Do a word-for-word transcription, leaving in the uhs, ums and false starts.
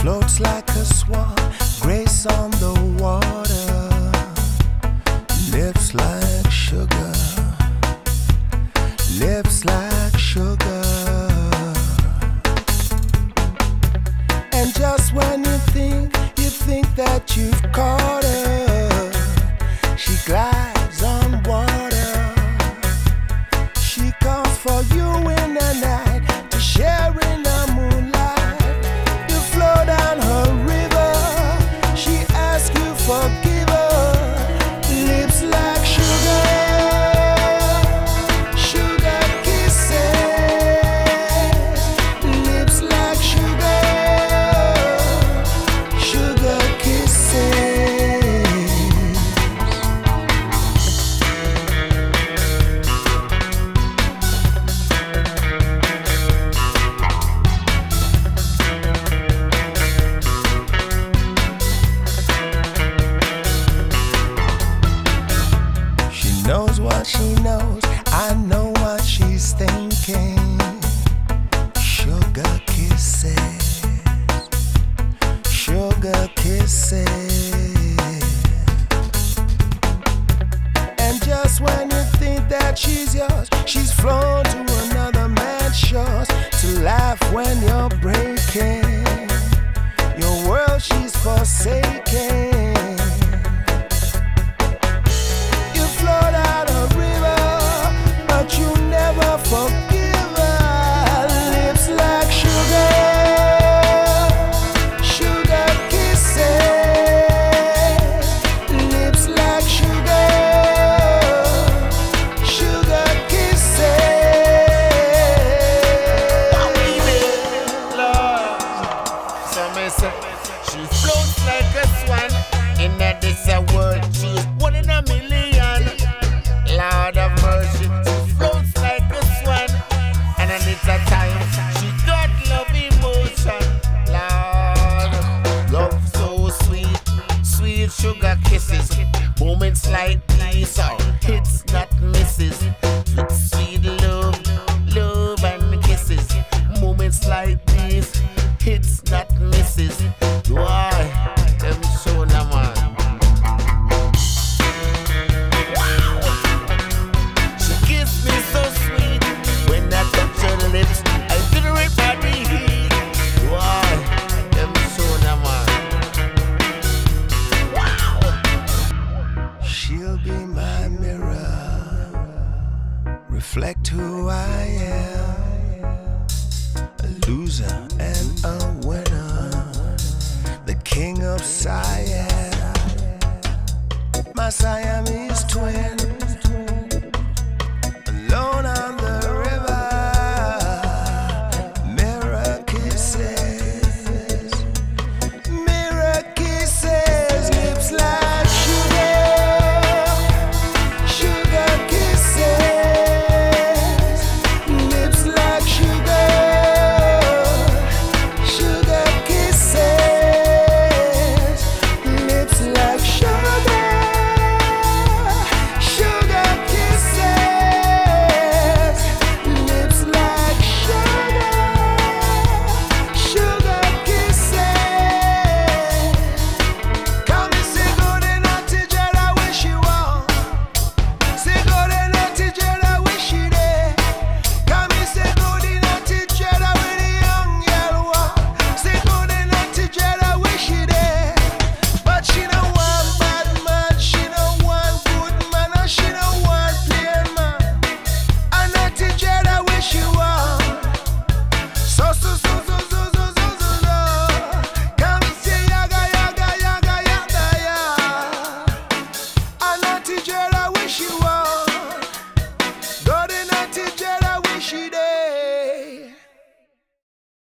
floats like a swan, grace on the water, lips like sugar, lips like sugar. And just when you think, you think that you've caught her, she glides on water. She comes for you in the night to share in the moonlight. You flow down her river, she asks you forgive her. Lips like sugar, sugar kisses. Lips like sugar, sugar kisses. Knows what she knows, I know what she's thinking. Sugar kisses, sugar kisses. And just when you think that she's yours, she's flown to another man's shores to laugh when you're breaking your world, she's forsaken. You never forgive her. Lips like sugar, sugar kisses. Lips like sugar, sugar kisses. Oh, baby, Lord. So me say, she floats like a swan in a this a world. She's one in a million. Lord of mercy. It's a time she got love emotion, Lord. Love so sweet, sweet sugar kisses. Moments like these are hits, not misses. Sweet, sweet love, love and kisses. Moments like these, hits, not misses. Why? Them show na man. Wow. She kissed me so sweet when I touch her lips, I feel the right body heat. Why? Them so na man. Wow. She'll be my mirror, reflect who I am. A loser and a winner, the king of Siam, my Siamese twin.